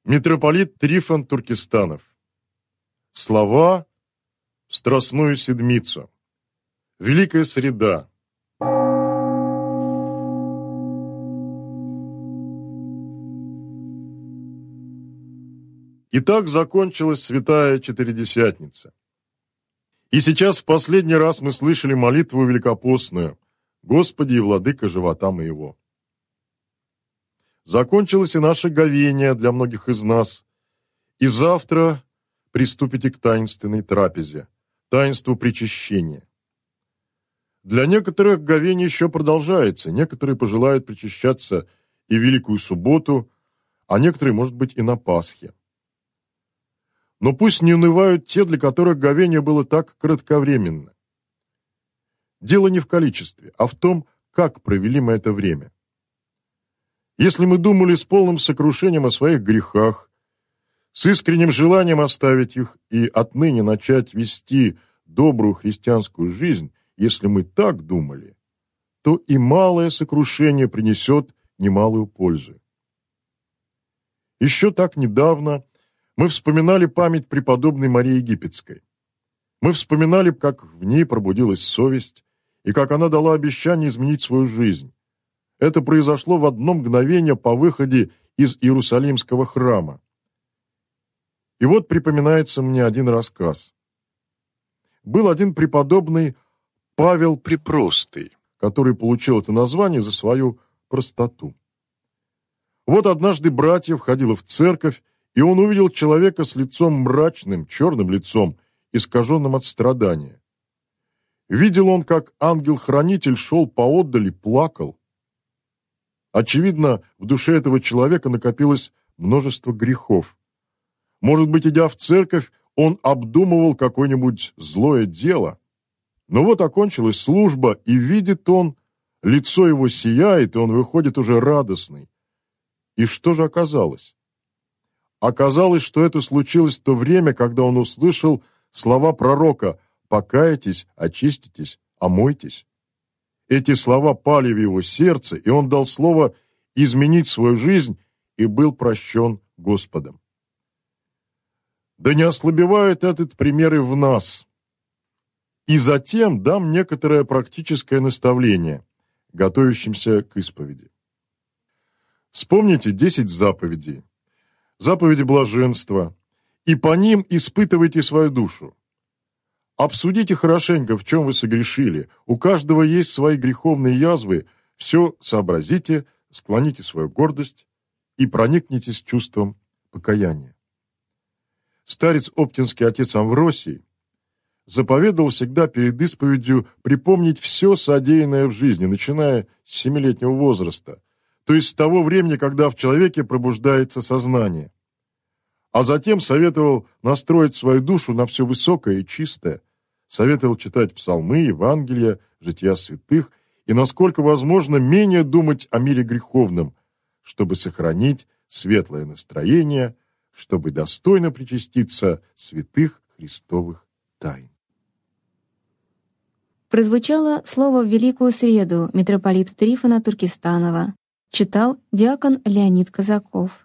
Митрополит Трифон Туркестанов. Слова в Страстную Седмицу. Великая Среда. Итак, закончилась Святая Четыредесятница. И сейчас в последний раз мы слышали молитву великопостную: «Господи и владыка живота моего». Закончилось и наше говение для многих из нас, и завтра приступите к таинственной трапезе, таинству причащения. Для некоторых говение еще продолжается, некоторые пожелают причащаться и в Великую Субботу, а некоторые, может быть, и на Пасхе. Но пусть не унывают те, для которых говение было так кратковременно. Дело не в количестве, а в том, как провели мы это время. Если мы думали с полным сокрушением о своих грехах, с искренним желанием оставить их и отныне начать вести добрую христианскую жизнь, если мы так думали, то и малое сокрушение принесет немалую пользу. Еще так недавно мы вспоминали память преподобной Марии Египетской. Мы вспоминали, как в ней пробудилась совесть и как она дала обещание изменить свою жизнь. Это произошло в одно мгновение по выходе из Иерусалимского храма. И вот припоминается мне один рассказ. Был один преподобный Павел Препростый, который получил это название за свою простоту. Вот однажды братья входило в церковь, и он увидел человека с лицом мрачным, черным лицом, искаженным от страдания. Видел он, как ангел-хранитель шел поотдаль и плакал. Очевидно, в душе этого человека накопилось множество грехов. Может быть, идя в церковь, он обдумывал какое-нибудь злое дело. Но вот окончилась служба, и видит он, лицо его сияет, и он выходит уже радостный. И что же оказалось? Оказалось, что это случилось в то время, когда он услышал слова пророка: «Покайтесь, очиститесь, омойтесь». Эти слова пали в его сердце, и он дал слово изменить свою жизнь и был прощен Господом. Да не ослабевает этот пример и в нас. И затем дам некоторое практическое наставление готовящимся к исповеди. Вспомните 10 заповедей, заповеди блаженства, и по ним испытывайте свою душу. Обсудите хорошенько, в чем вы согрешили. У каждого есть свои греховные язвы. Все сообразите, склоните свою гордость и проникнитесь чувством покаяния. Старец оптинский отец Амвросий заповедовал всегда перед исповедью припомнить все содеянное в жизни, начиная с 7-летнего возраста, то есть с того времени, когда в человеке пробуждается сознание. А затем советовал настроить свою душу на все высокое и чистое, советовал читать псалмы, Евангелия, жития святых и, насколько возможно, менее думать о мире греховном, чтобы сохранить светлое настроение, чтобы достойно причаститься святых Христовых тайн. Прозвучало слово в Великую Среду митрополита Трифона Туркестанова. Читал диакон Леонид Казаков.